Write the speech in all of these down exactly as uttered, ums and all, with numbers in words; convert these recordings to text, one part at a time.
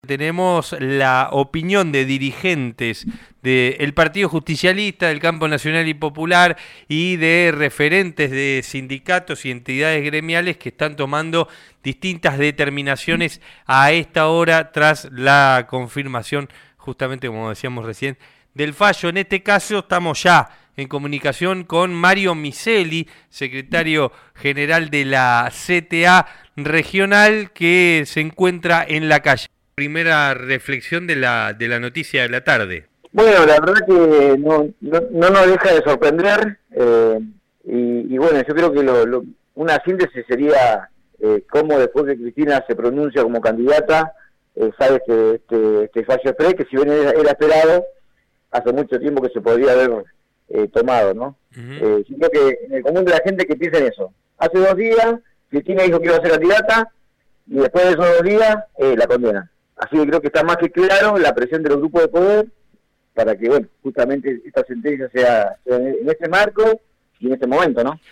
Tenemos la opinión de dirigentes del Partido Justicialista, del Campo Nacional y Popular y de referentes de sindicatos y entidades gremiales que están tomando distintas determinaciones a esta hora tras la confirmación, justamente como decíamos recién, del fallo. En este caso estamos ya en comunicación con Mario Miseli, secretario general de la C T A regional, que se encuentra en la calle. Primera reflexión de la de la noticia de la tarde. Bueno, la verdad que no, no, no nos deja de sorprender eh, y, y bueno, yo creo que lo, lo, una síntesis sería eh, cómo después que Cristina se pronuncia como candidata, eh, sabe que este, este fallo es pre, que si bien era, era esperado, hace mucho tiempo que se podría haber eh, tomado, ¿no? Uh-huh. eh, yo creo que en el común de la gente que piensa en eso. Hace dos días, Cristina dijo que iba a ser candidata y después de esos dos días eh, la condena. Así que creo que está más que claro la presión de los grupos de poder para que, bueno, justamente esta sentencia sea, sea en este marco y en este momento, ¿no?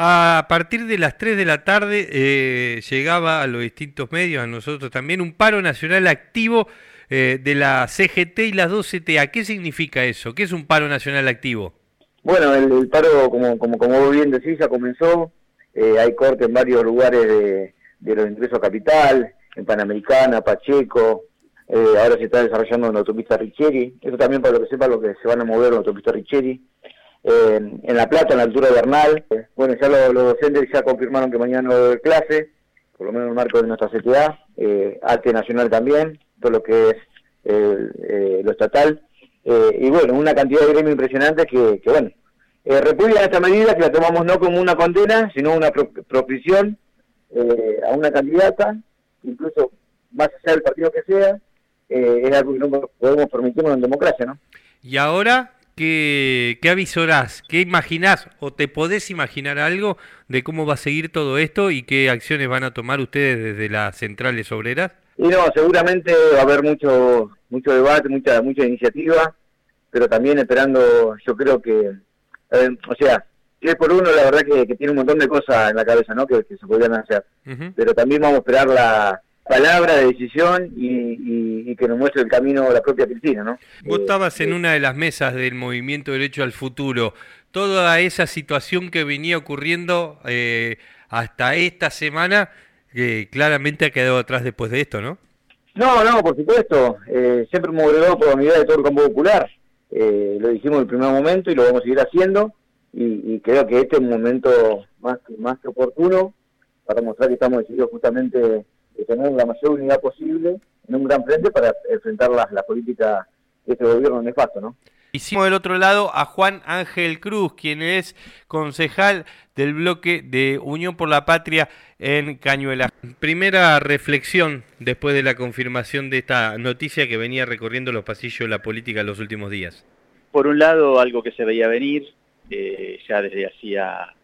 A partir de las tres de la tarde eh, llegaba a los distintos medios, a nosotros también, un paro nacional activo eh, de la C G T y las dos C T A. ¿Qué significa eso? ¿Qué es un paro nacional activo? Bueno, el, el paro, como, como, como vos bien decís, ya comenzó. Eh, hay corte en varios lugares de, de los ingresos a capital, en Panamericana, Pacheco, eh, ahora se está desarrollando en la autopista Richeri, eso también para lo que sepa lo que se van a mover en la autopista Richeri, eh, en La Plata, en la altura de Bernal, eh, bueno, ya los, los docentes ya confirmaron que mañana no va a haber clase, por lo menos en el marco de nuestra C T A, eh, Arte Nacional también, todo lo que es eh, eh, lo estatal, eh, y bueno, una cantidad de gremios impresionantes que, que bueno, eh, repudian esta medida, que la tomamos no como una condena, sino una pro propiciación eh, a una candidata, incluso más allá del partido que sea, eh, es algo que no podemos permitirnos en democracia, ¿no? Y ahora, ¿qué, qué avisorás? ¿Qué imaginás? ¿O te podés imaginar algo de cómo va a seguir todo esto y qué acciones van a tomar ustedes desde las centrales obreras? Y no, seguramente va a haber mucho mucho debate, mucha mucha iniciativa, pero también esperando, yo creo que, eh, o sea, si es por uno, la verdad que, que tiene un montón de cosas en la cabeza, ¿no? Que, que se podrían hacer. Uh-huh. Pero también vamos a esperar la palabra de decisión y, y, y que nos muestre el camino la propia Cristina, ¿no? Vos eh, estabas en eh, una de las mesas del Movimiento Derecho al Futuro. Toda esa situación que venía ocurriendo eh, hasta esta semana, que claramente ha quedado atrás después de esto, ¿no? No, no, por supuesto. Eh, siempre hemos agregado por la unidad de todo el campo popular. Eh, lo dijimos en el primer momento y lo vamos a seguir haciendo. Y, y creo que este es un momento más, más que oportuno para mostrar que estamos decididos justamente de tener la mayor unidad posible en un gran frente para enfrentar las la políticas de este gobierno nefasto, ¿no? Hicimos del otro lado a Juan Ángel Cruz, quien es concejal del bloque de Unión por la Patria en Cañuelas. Primera reflexión después de la confirmación de esta noticia que venía recorriendo los pasillos de la política en los últimos días. Por un lado, algo que se veía venir, eh, ya desde hacía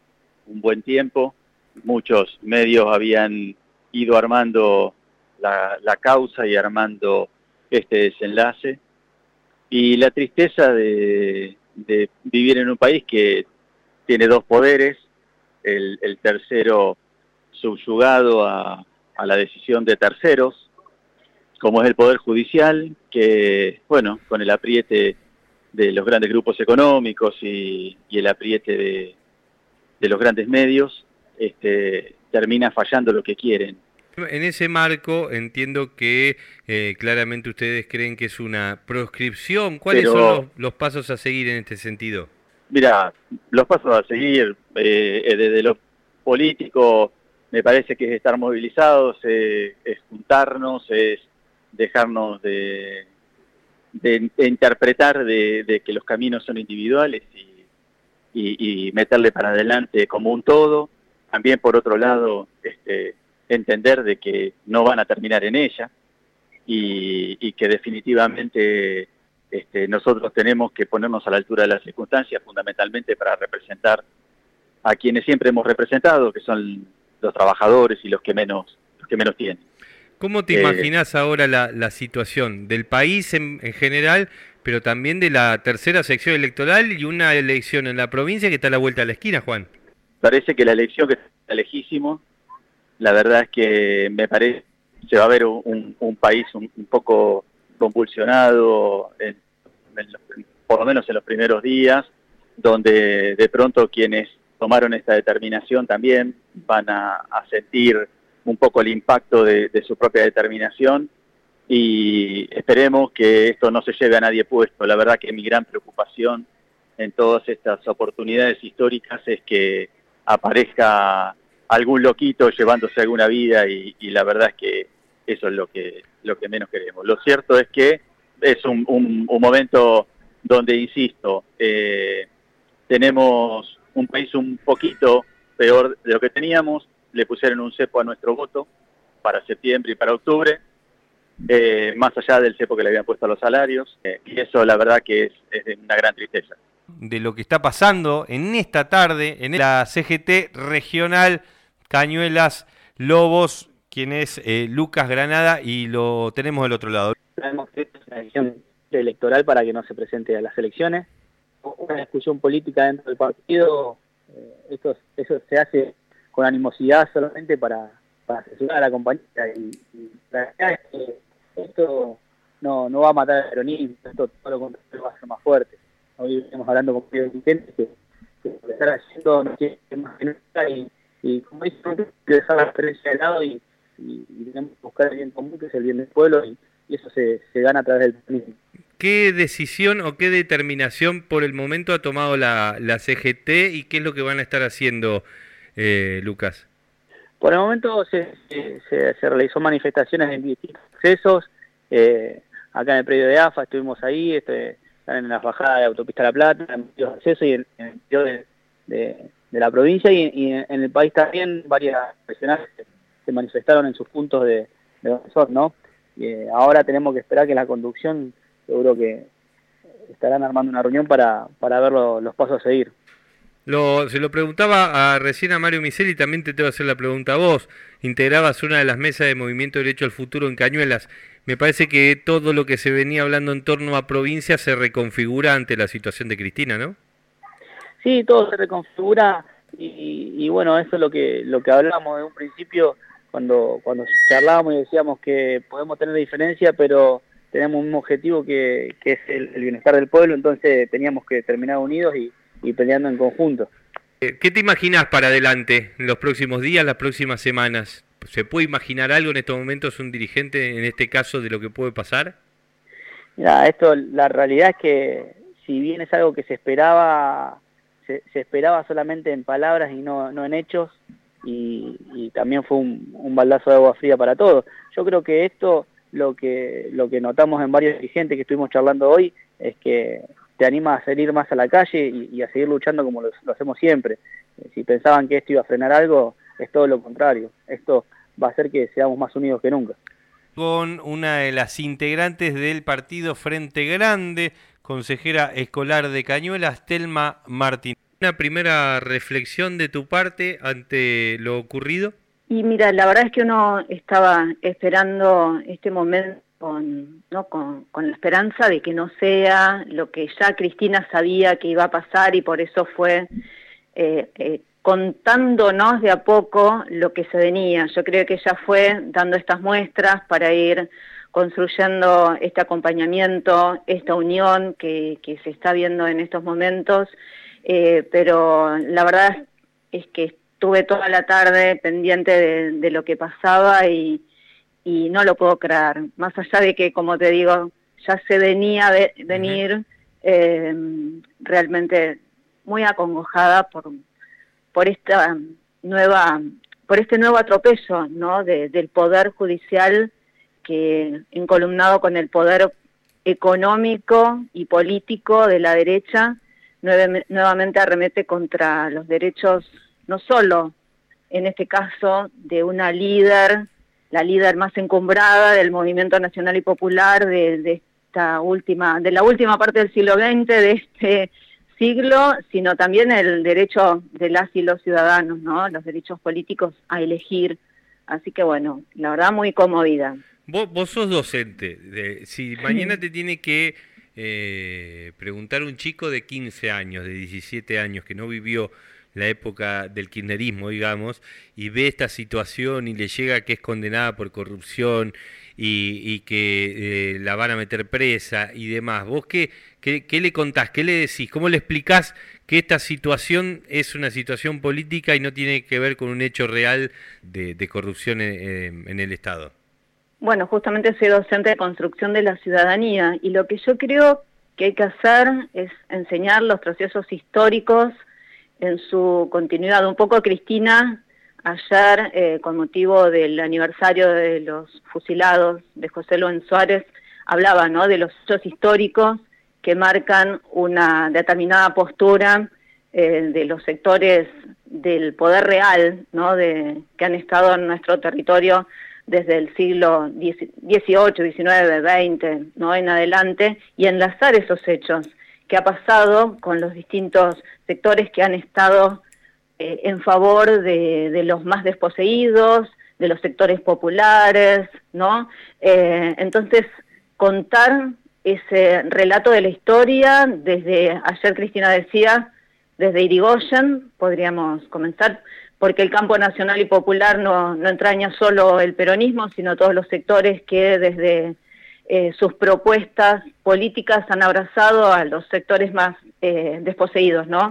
un buen tiempo. Muchos medios habían ido armando la, la causa y armando este desenlace. Y la tristeza de, de vivir en un país que tiene dos poderes, el, el tercero subyugado a, a la decisión de terceros, como es el Poder Judicial, que, bueno, con el apriete de los grandes grupos económicos y, y el apriete de, de los grandes medios, este, termina fallando lo que quieren. En ese marco entiendo que eh, claramente ustedes creen que es una proscripción. ¿Cuáles Pero, son los, los pasos a seguir en este sentido? Mira, los pasos a seguir eh, desde lo político me parece que es estar movilizados, eh, es juntarnos, es dejarnos de, de, de interpretar de, de que los caminos son individuales y, y, y meterle para adelante como un todo. También por otro lado, este entender de que no van a terminar en ella y, y que definitivamente este, nosotros tenemos que ponernos a la altura de las circunstancias, fundamentalmente para representar a quienes siempre hemos representado, que son los trabajadores y los que menos, los que menos tienen. ¿Cómo te eh, imaginás ahora la, la situación del país en, en general, pero también de la tercera sección electoral y una elección en la provincia que está a la vuelta de la esquina, Juan? Parece que la elección que está lejísimo. La verdad es que me parece se va a ver un, un país un, un poco convulsionado, en, en los, por lo menos en los primeros días, donde de pronto quienes tomaron esta determinación también van a, a sentir un poco el impacto de, de su propia determinación, y esperemos que esto no se lleve a nadie puesto. La verdad que mi gran preocupación en todas estas oportunidades históricas es que aparezca algún loquito llevándose alguna vida, y, y la verdad es que eso es lo que, lo que menos queremos. Lo cierto es que es un, un, un momento donde, insisto, eh, tenemos un país un poquito peor de lo que teníamos. Le pusieron un cepo a nuestro voto para septiembre y para octubre, eh, más allá del cepo que le habían puesto a los salarios, eh, y eso la verdad que es, es de una gran tristeza. De lo que está pasando en esta tarde en la C G T regional Cañuelas Lobos, quien es eh, Lucas Granada, y lo tenemos del otro lado. Sabemos que esta es una elección electoral para que no se presente a las elecciones, una discusión política dentro del partido, eh, esto, eso se hace con animosidad solamente para, para asesorar a la compañera, y, y la verdad es que esto no, no va a matar al peronismo, esto todo lo contrario va a ser más fuerte. Hoy estamos hablando con varios dirigentes que, que lo que están haciendo no quiere más que nunca, y, y como dice, hay que dejar la experiencia de lado, y, y, y tenemos que buscar el bien común, que es el bien del pueblo, y, y eso se, se gana a través del peronismo. ¿Qué decisión o qué determinación por el momento ha tomado la, la C G T, y qué es lo que van a estar haciendo, eh, Lucas? Por el momento se, se, se realizó manifestaciones en distintos accesos, eh, acá en el predio de A F A estuvimos ahí, este, en la bajada de Autopista La Plata, en varios accesos y en, en el interior de, de, de la provincia, y, y en el país también varias profesionales se, se manifestaron en sus puntos de, de donde son, ¿no? Y, eh, ahora tenemos que esperar que la conducción, seguro que estarán armando una reunión para, para ver lo, los pasos a seguir. Lo, se lo preguntaba a, recién a Mario Miseli, también te tengo que hacer la pregunta a vos. Integrabas una de las mesas de Movimiento Derecho al Futuro en Cañuelas. Me parece que todo lo que se venía hablando en torno a provincia se reconfigura ante la situación de Cristina, ¿no? Sí, todo se reconfigura, y, y bueno, eso es lo que lo que hablábamos de un principio, cuando cuando charlábamos y decíamos que podemos tener diferencia, pero tenemos un objetivo que, que es el, el bienestar del pueblo, entonces teníamos que terminar unidos y, y peleando en conjunto. ¿Qué te imaginas para adelante en los próximos días, las próximas semanas? ¿Se puede imaginar algo en estos momentos un dirigente, en este caso, de lo que puede pasar? Mira, esto, la realidad es que si bien es algo que se esperaba, se, se esperaba solamente en palabras y no, no en hechos, y, y también fue un, un baldazo de agua fría para todos. Yo creo que esto, lo que, lo que notamos en varios dirigentes que estuvimos charlando hoy, es que te anima a salir más a la calle y, y a seguir luchando como lo, lo hacemos siempre. Si pensaban que esto iba a frenar algo, es todo lo contrario. Esto va a hacer que seamos más unidos que nunca. Con una de las integrantes del partido Frente Grande, consejera escolar de Cañuelas, Telma Martín. ¿Una primera reflexión de tu parte ante lo ocurrido? Y mira, la verdad es que uno estaba esperando este momento con, ¿no? con, con la esperanza de que no sea lo que ya Cristina sabía que iba a pasar, y por eso fue eh, eh, contándonos de a poco lo que se venía. Yo creo que ella fue dando estas muestras para ir construyendo este acompañamiento, esta unión que, que se está viendo en estos momentos, eh, pero la verdad es que estuve toda la tarde pendiente de, de lo que pasaba, y y no lo puedo creer, más allá de que, como te digo, ya se venía de venir, eh, realmente muy acongojada por, por esta nueva, por este nuevo atropello, ¿no? de, del poder judicial, que encolumnado con el poder económico y político de la derecha, nueve, nuevamente arremete contra los derechos, no solo en este caso de una líder, la líder más encumbrada del movimiento nacional y popular de, de esta última, de la última parte del siglo veinte, de este siglo, sino también el derecho de las y los ciudadanos, ¿no? Los derechos políticos a elegir. Así que bueno, la verdad muy conmovida. Vos, vos sos docente. De, si mañana te tiene que eh, preguntar un chico de quince años, de diecisiete años, que no vivió la época del kirchnerismo, digamos, y ve esta situación y le llega que es condenada por corrupción y, y que eh, la van a meter presa y demás. ¿Vos qué, qué, qué le contás? ¿Qué le decís? ¿Cómo le explicás que esta situación es una situación política y no tiene que ver con un hecho real de, de corrupción en, en el Estado? Bueno, justamente soy docente de construcción de la ciudadanía y lo que yo creo que hay que hacer es enseñar los procesos históricos en su continuidad. Un poco Cristina, ayer, eh, con motivo del aniversario de los fusilados de José Luis Suárez, hablaba, ¿no?, de los hechos históricos que marcan una determinada postura eh, de los sectores del poder real, ¿no?, de, que han estado en nuestro territorio desde el siglo dieciocho, diecinueve, veinte, ¿no?, en adelante, y enlazar esos hechos que ha pasado con los distintos sectores que han estado eh, en favor de, de los más desposeídos, de los sectores populares, ¿no? Eh, entonces, contar ese relato de la historia, desde, ayer Cristina decía, desde Irigoyen, podríamos comenzar, porque el campo nacional y popular no, no entraña solo el peronismo, sino todos los sectores que desde eh, sus propuestas políticas han abrazado a los sectores más eh, desposeídos, ¿no?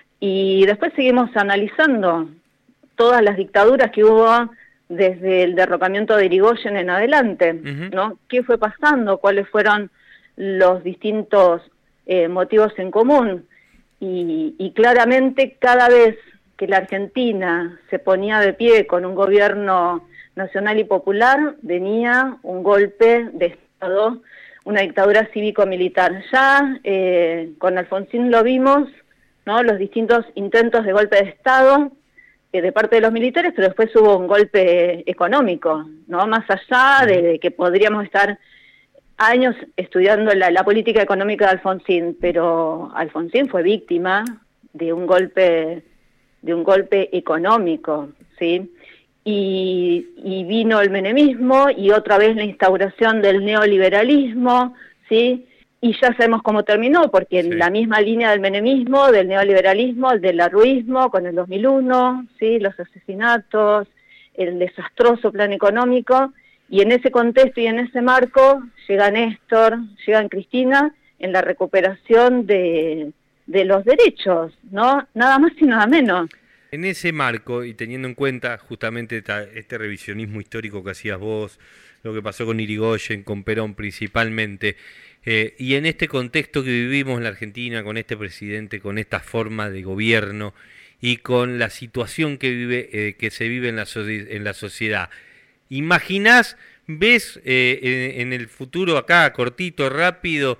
Y después seguimos analizando todas las dictaduras que hubo desde el derrocamiento de Irigoyen en adelante, uh-huh. ¿no? ¿Qué fue pasando? ¿Cuáles fueron los distintos eh, motivos en común? Y, y claramente cada vez que la Argentina se ponía de pie con un gobierno nacional y popular, venía un golpe de Estado, una dictadura cívico-militar. Ya eh, con Alfonsín lo vimos, ¿no?, los distintos intentos de golpe de Estado eh, de parte de los militares, pero después hubo un golpe económico, ¿no?, más allá de, de que podríamos estar años estudiando la, la política económica de Alfonsín, pero Alfonsín fue víctima de un golpe de un golpe económico, ¿sí? Y, y vino el menemismo y otra vez la instauración del neoliberalismo, ¿sí? Y ya sabemos cómo terminó, porque en sí. la misma línea del menemismo, del neoliberalismo, el del arruismo con el dos mil uno, ¿sí?, los asesinatos, el desastroso plan económico, y en ese contexto y en ese marco llega Néstor, llega Cristina, en la recuperación de... de los derechos, ¿no? Nada más y nada menos. En ese marco, y teniendo en cuenta justamente esta, este revisionismo histórico que hacías vos, lo que pasó con Irigoyen, con Perón principalmente, eh, y en este contexto que vivimos en la Argentina, con este presidente, con esta forma de gobierno, y con la situación que vive, eh, que se vive en la, so en la sociedad, ¿imaginás, ves eh, en, en el futuro acá, cortito, rápido,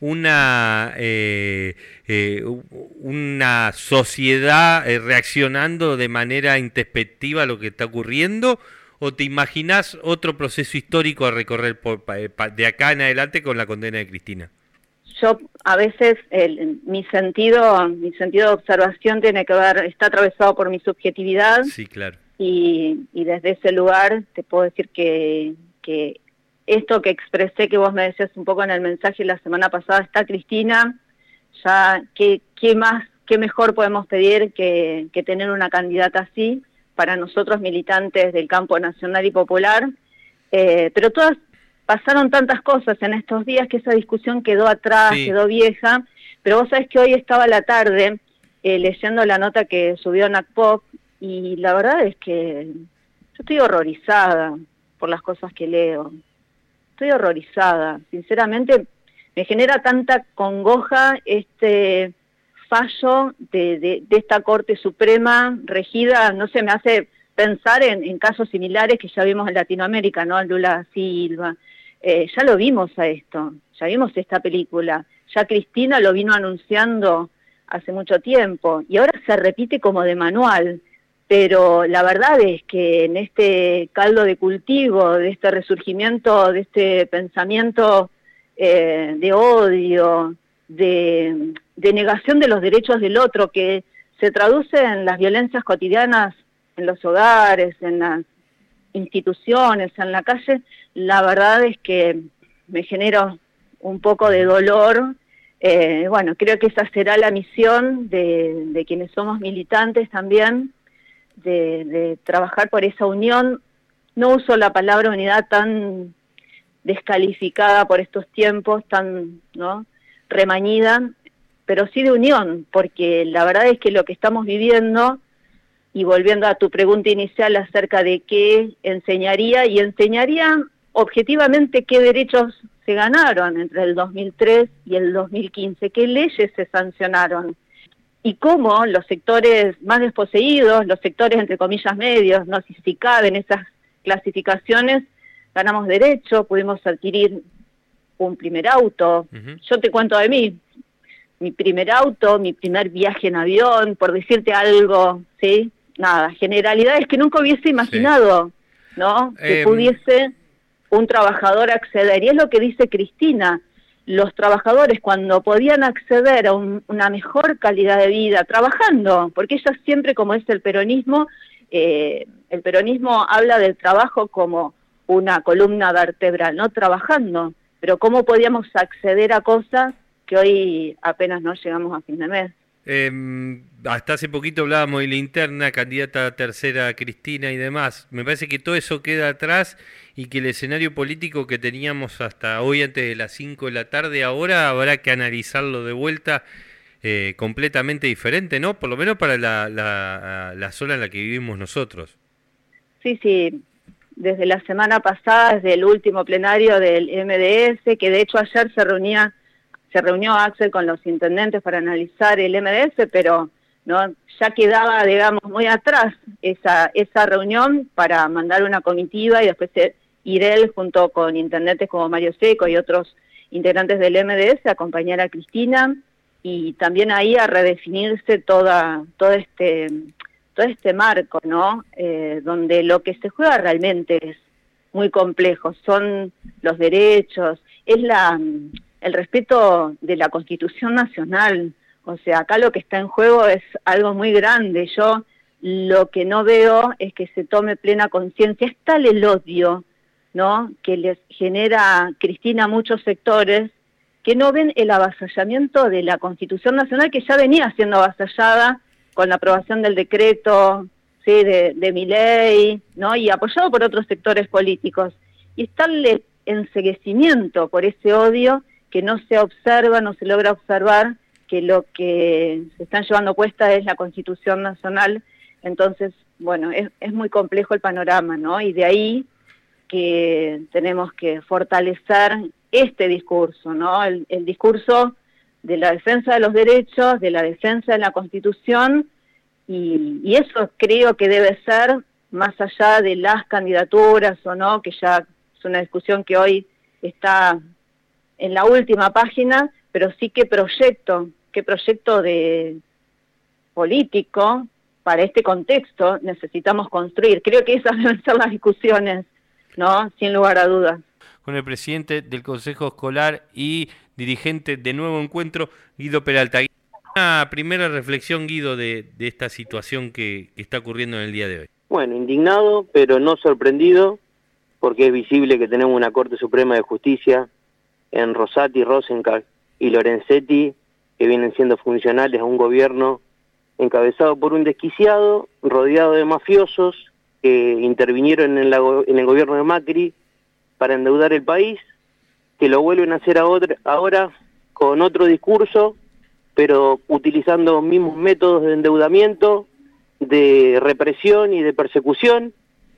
una eh, eh, una sociedad eh, reaccionando de manera introspectiva a lo que está ocurriendo, o te imaginás otro proceso histórico a recorrer por, de acá en adelante con la condena de Cristina? Yo a veces el, mi sentido mi sentido de observación tiene que ver, está atravesado por mi subjetividad. Sí, claro. Y, y desde ese lugar te puedo decir que, que esto que expresé, que vos me decías un poco en el mensaje la semana pasada, está Cristina, ya qué, qué más, qué mejor podemos pedir que, que tener una candidata así para nosotros militantes del campo nacional y popular, eh, pero todas pasaron tantas cosas en estos días que esa discusión quedó atrás, sí. quedó vieja, pero vos sabés que hoy estaba a la tarde eh, leyendo la nota que subió NACPOC, y la verdad es que yo estoy horrorizada por las cosas que leo. Estoy horrorizada, sinceramente me genera tanta congoja este fallo de, de, de esta Corte Suprema regida, no sé, me hace pensar en, en casos similares que ya vimos en Latinoamérica, ¿no? El Lula Silva, eh, ya lo vimos a esto, ya vimos esta película, ya Cristina lo vino anunciando hace mucho tiempo, y ahora se repite como de manual. Pero la verdad es que en este caldo de cultivo, de este resurgimiento, de este pensamiento eh, de odio, de, de negación de los derechos del otro, que se traduce en las violencias cotidianas en los hogares, en las instituciones, en la calle, la verdad es que me genera un poco de dolor Eh, bueno, creo que esa será la misión de, de quienes somos militantes también, de, de trabajar por esa unión. No uso la palabra unidad tan descalificada por estos tiempos, tan, ¿no?, remañida, pero sí de unión, porque la verdad es que lo que estamos viviendo, y volviendo a tu pregunta inicial acerca de qué enseñaría, y enseñaría objetivamente qué derechos se ganaron entre el dos mil tres y el dos mil quince, qué leyes se sancionaron, y cómo los sectores más desposeídos, los sectores entre comillas medios, no sé si caben esas clasificaciones, ganamos derecho, pudimos adquirir un primer auto. Uh-huh. Yo te cuento de mí, mi primer auto, mi primer viaje en avión, por decirte algo, ¿sí? Nada, generalidades que nunca hubiese imaginado, sí, ¿no? Que eh, pudiese un trabajador acceder. Y es lo que dice Cristina, los trabajadores cuando podían acceder a un, una mejor calidad de vida, trabajando, porque ella siempre, como es el peronismo, eh, el peronismo habla del trabajo como una columna vertebral, ¿no? Trabajando, pero ¿cómo podíamos acceder a cosas que hoy apenas no llegamos a fin de mes? Eh, hasta hace poquito hablábamos de la interna, candidata a tercera Cristina y demás. Me parece que todo eso queda atrás y que el escenario político que teníamos hasta hoy antes de las cinco de la tarde, ahora habrá que analizarlo de vuelta eh, completamente diferente, ¿no? Por lo menos para la, la, la zona en la que vivimos nosotros. Sí, sí. Desde la semana pasada, desde el último plenario del M D S, que de hecho ayer se reunía se reunió Axel con los intendentes para analizar el M D S, pero no ya quedaba, digamos, muy atrás esa esa reunión para mandar una comitiva y después ir él junto con intendentes como Mario Seco y otros integrantes del M D S a acompañar a Cristina y también ahí a redefinirse toda todo este todo este marco, ¿no? Eh, donde lo que se juega realmente es muy complejo, son los derechos, es la el respeto de la Constitución Nacional. O sea, acá lo que está en juego es algo muy grande. Yo lo que no veo es que se tome plena conciencia. Es tal el odio, ¿no?, que les genera Cristina a muchos sectores, que no ven el avasallamiento de la Constitución Nacional, que ya venía siendo avasallada con la aprobación del decreto, ¿sí?, de, de Milei, ¿no?, y apoyado por otros sectores políticos. Y está el enceguecimiento por ese odio que no se observa, no se logra observar que lo que se están llevando puesta es la Constitución Nacional. Entonces, bueno, es, es muy complejo el panorama, ¿no? Y de ahí que tenemos que fortalecer este discurso, ¿no? El, el discurso de la defensa de los derechos, de la defensa de la Constitución, y, y eso creo que debe ser, más allá de las candidaturas o no, que ya es una discusión que hoy está en la última página, pero sí qué proyecto, qué proyecto de político para este contexto necesitamos construir. Creo que esas deben ser las discusiones, ¿no?, sin lugar a dudas. Con el presidente del Consejo Escolar y dirigente de Nuevo Encuentro, Guido Peralta. Una primera reflexión, Guido, de, de esta situación que, que está ocurriendo en el día de hoy. Bueno, indignado, pero no sorprendido, porque es visible que tenemos una Corte Suprema de Justicia en Rosati, Rosenthal y Lorenzetti, que vienen siendo funcionales a un gobierno encabezado por un desquiciado, rodeado de mafiosos, que intervinieron en, la, en el gobierno de Macri para endeudar el país, que lo vuelven a hacer ahora, ahora con otro discurso, pero utilizando los mismos métodos de endeudamiento, de represión y de persecución,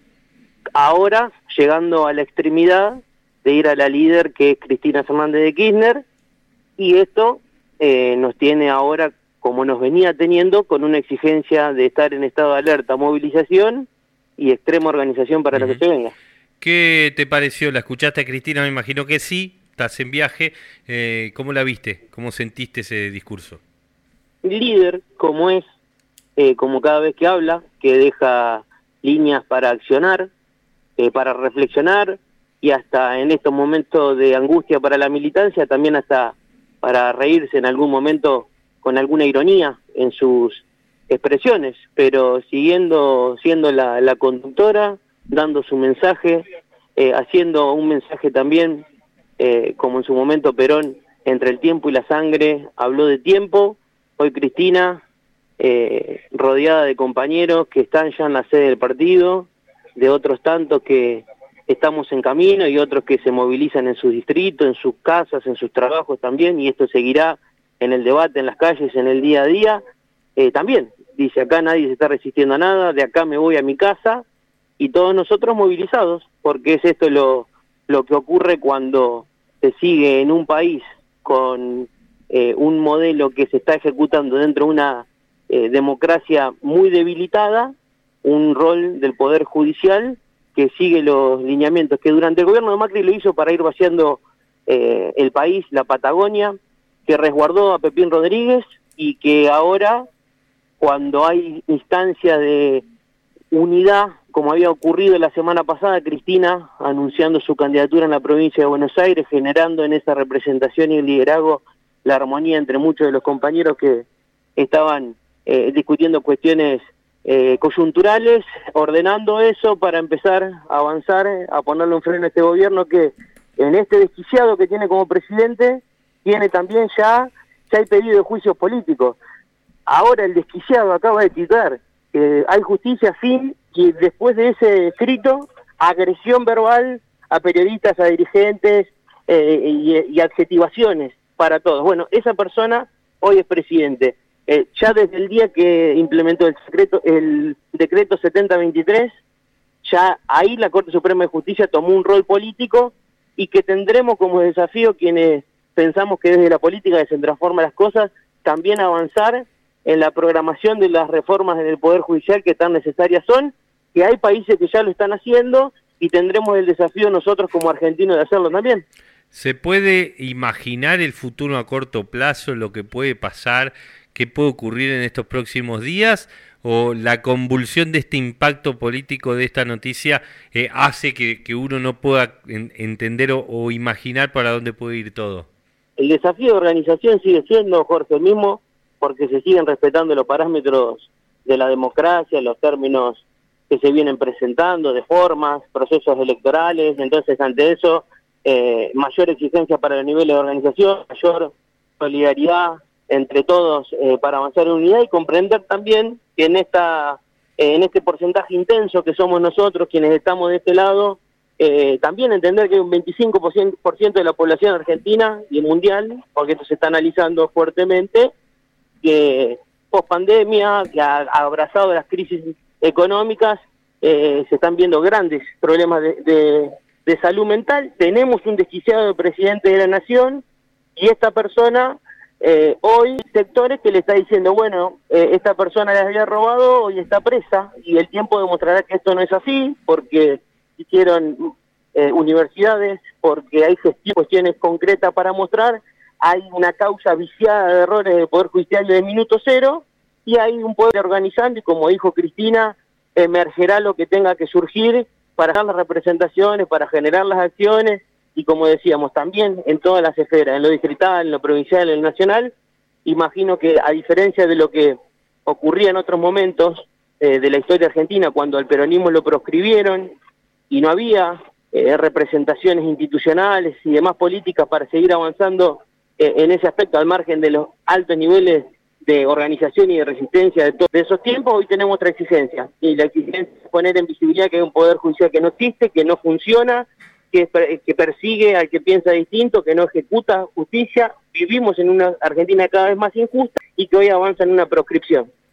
ahora llegando a la extremidad de ir a la líder, que es Cristina Fernández de Kirchner, y esto eh, nos tiene ahora, como nos venía teniendo, con una exigencia de estar en estado de alerta, movilización y extrema organización para uh-huh. lo que se venga. ¿Qué te pareció? ¿La escuchaste a Cristina? Me imagino que sí, estás en viaje. Eh, ¿Cómo la viste? ¿Cómo sentiste ese discurso? Líder, como es, eh, como cada vez que habla, que deja líneas para accionar, eh, para reflexionar, y hasta en estos momentos de angustia para la militancia, también hasta para reírse en algún momento con alguna ironía en sus expresiones, pero siguiendo siendo la, la conductora, dando su mensaje, eh, haciendo un mensaje también, eh, como en su momento Perón entre el tiempo y la sangre, habló de tiempo. Hoy Cristina, eh, rodeada de compañeros que están ya en la sede del partido, de otros tantos que estamos en camino y otros que se movilizan en sus distritos, en sus casas, en sus trabajos también, y esto seguirá en el debate, en las calles, en el día a día. Eh, también, dice, acá nadie se está resistiendo a nada, de acá me voy a mi casa, y todos nosotros movilizados, porque es esto lo, lo que ocurre cuando se sigue en un país con eh, un modelo que se está ejecutando dentro de una eh, democracia muy debilitada, un rol del Poder Judicial que sigue los lineamientos que durante el gobierno de Macri lo hizo para ir vaciando eh, el país, la Patagonia, que resguardó a Pepín Rodríguez y que ahora, cuando hay instancias de unidad, como había ocurrido la semana pasada, Cristina anunciando su candidatura en la provincia de Buenos Aires, generando en esa representación y el liderazgo la armonía entre muchos de los compañeros que estaban eh, discutiendo cuestiones eh, coyunturales, ordenando eso para empezar a avanzar, a ponerle un freno a este gobierno que en este desquiciado que tiene como presidente, tiene también ya, ya hay pedido de juicios políticos. Ahora el desquiciado acaba de titular que hay justicia, fin, y después de ese escrito, agresión verbal a periodistas, a dirigentes eh, y, y adjetivaciones para todos. Bueno, esa persona hoy es presidente. Eh, ya desde el día que implementó el, secreto, el decreto setenta veintitrés, ya ahí la Corte Suprema de Justicia tomó un rol político y que tendremos como desafío quienes pensamos que desde la política se transforman las cosas, también avanzar en la programación de las reformas en el Poder Judicial que tan necesarias son, que hay países que ya lo están haciendo y tendremos el desafío nosotros como argentinos de hacerlo también. ¿Se puede imaginar el futuro a corto plazo, lo que puede pasar, qué puede ocurrir en estos próximos días? ¿O la convulsión de este impacto político de esta noticia eh, hace que, que uno no pueda en, entender o, o imaginar para dónde puede ir todo? El desafío de organización sigue siendo, Jorge, el mismo, porque se siguen respetando los parámetros de la democracia, los términos que se vienen presentando, de formas, procesos electorales. Entonces, ante eso, eh, mayor exigencia para los niveles de organización, mayor solidaridad entre todos eh, para avanzar en unidad y comprender también que en esta eh, en este porcentaje intenso que somos nosotros, quienes estamos de este lado, eh, también entender que hay un veinticinco por ciento de la población argentina y mundial, porque esto se está analizando fuertemente, que post pandemia, que ha, ha abrazado las crisis económicas, eh, se están viendo grandes problemas de, de, de salud mental. Tenemos un desquiciado presidente de la nación y esta persona, eh, hoy sectores que le está diciendo, bueno, eh, esta persona les había robado, hoy está presa, y el tiempo demostrará que esto no es así, porque hicieron eh, universidades, porque hay cuestiones concretas para mostrar. Hay una causa viciada de errores del Poder Judicial de minuto cero, y hay un poder organizando, y como dijo Cristina, emergerá lo que tenga que surgir para dar las representaciones, para generar las acciones, y como decíamos, también en todas las esferas, en lo distrital, en lo provincial, en lo nacional. Imagino que, a diferencia de lo que ocurría en otros momentos eh, de la historia argentina, cuando al peronismo lo proscribieron y no había eh, representaciones institucionales y demás políticas para seguir avanzando eh, en ese aspecto, al margen de los altos niveles de organización y de resistencia de, de esos tiempos, hoy tenemos otra exigencia, y la exigencia es poner en visibilidad que hay un poder judicial que no existe, que no funciona, que, que persigue al que piensa distinto, que no ejecuta justicia. Vivimos en una Argentina cada vez más injusta y que hoy avanza en una proscripción.